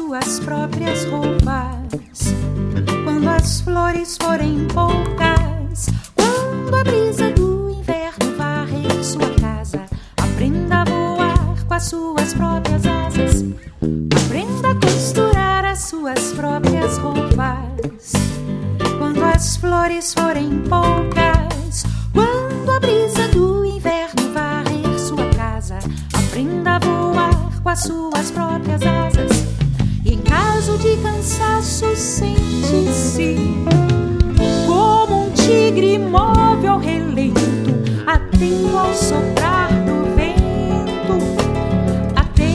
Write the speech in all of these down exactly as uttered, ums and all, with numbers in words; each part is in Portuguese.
suas próprias roupas. Quando as flores forem poucas, quando a brisa do inverno varrer sua casa, aprenda a voar com as suas próprias asas. Aprenda a costurar as suas próprias roupas. Quando as flores forem poucas, quando a brisa do inverno varrer sua casa, aprenda a voar com as suas próprias asas. E em caso de cansaço, sente-se como um tigre imóvel ao relento, atento ao soprar do vento, atento.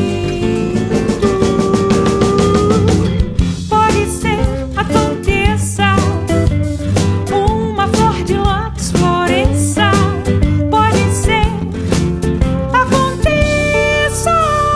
Pode ser, aconteça, uma flor de lótus floresça. Pode ser, aconteça.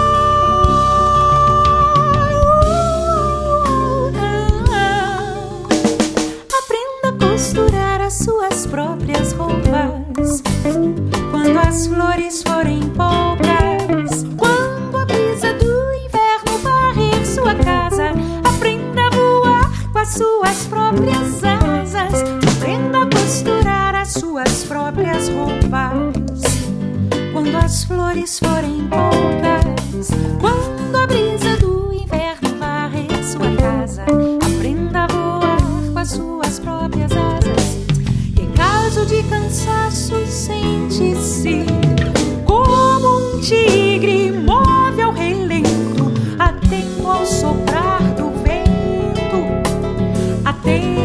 Aprenda a costurar as suas próprias roupas. Quando as flores forem poucas, quando a brisa do inverno varrer sua casa, aprenda a voar com as suas próprias asas. Aprenda a costurar as suas próprias roupas. Quando as flores forem poucas, quando a brisa do inverno varrer sua casa, aprenda a voar com as suas próprias asas. E em caso de cansaço, sente-se como um tigre imóvel ao relento, atento ao soprar do vento, atento.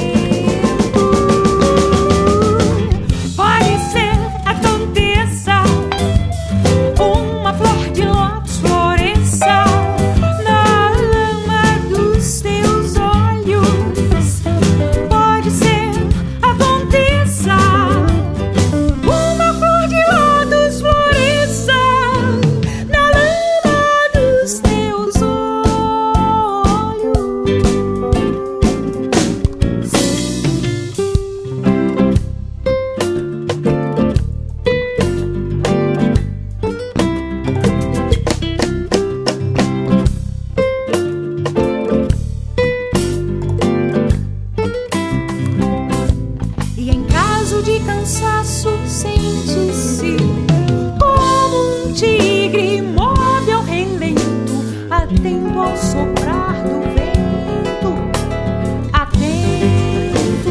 Pode ser, aconteça, uma flor de lótus floresça na lama dos teus olhos. Pode ser, aconteça, uma flor de lótus floresça na lama dos teus olhos. E em caso de cansaço, sente-se como um tigre imóvel ao relento, atento ao soprar do vento, atento.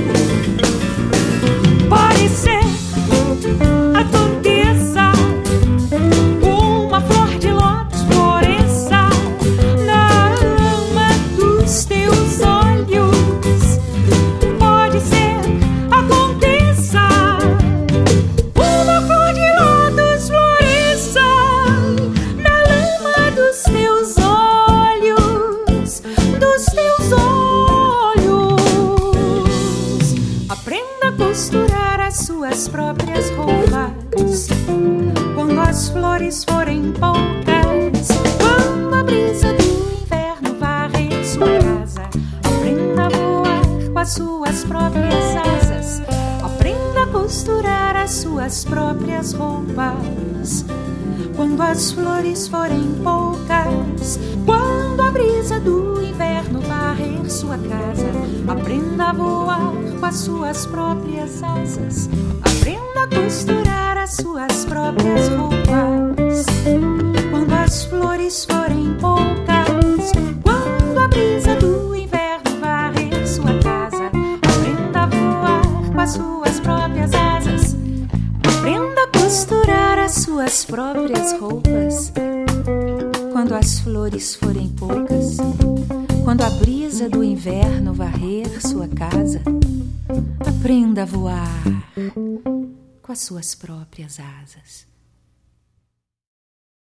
Pode ser, aconteça, uma flor de lótus floresça na lama dos teus olhos. Pode ser, aconteça, uma flor de lótus floresça na lama dos teus olhos, dos teus olhos. Aprenda a costurar as suas próprias roupas. Quando as flores forem poucas, quando a brisa do inverno varrer sua casa, aprenda a voar com as suas próprias asas. Aprenda a costurar as suas próprias roupas. Quando as flores forem poucas, quando a brisa do inverno varrer sua casa, aprenda a voar com as suas próprias asas. Aprenda a costurar as suas próprias roupas. Quando as flores forem poucas, quando a brisa do inverno varrer sua casa, aprenda a voar com as suas próprias asas. Aprenda a costurar as suas próprias roupas. Quando as flores forem poucas, quando a brisa do inverno varrer sua casa, aprenda a voar com as suas próprias asas.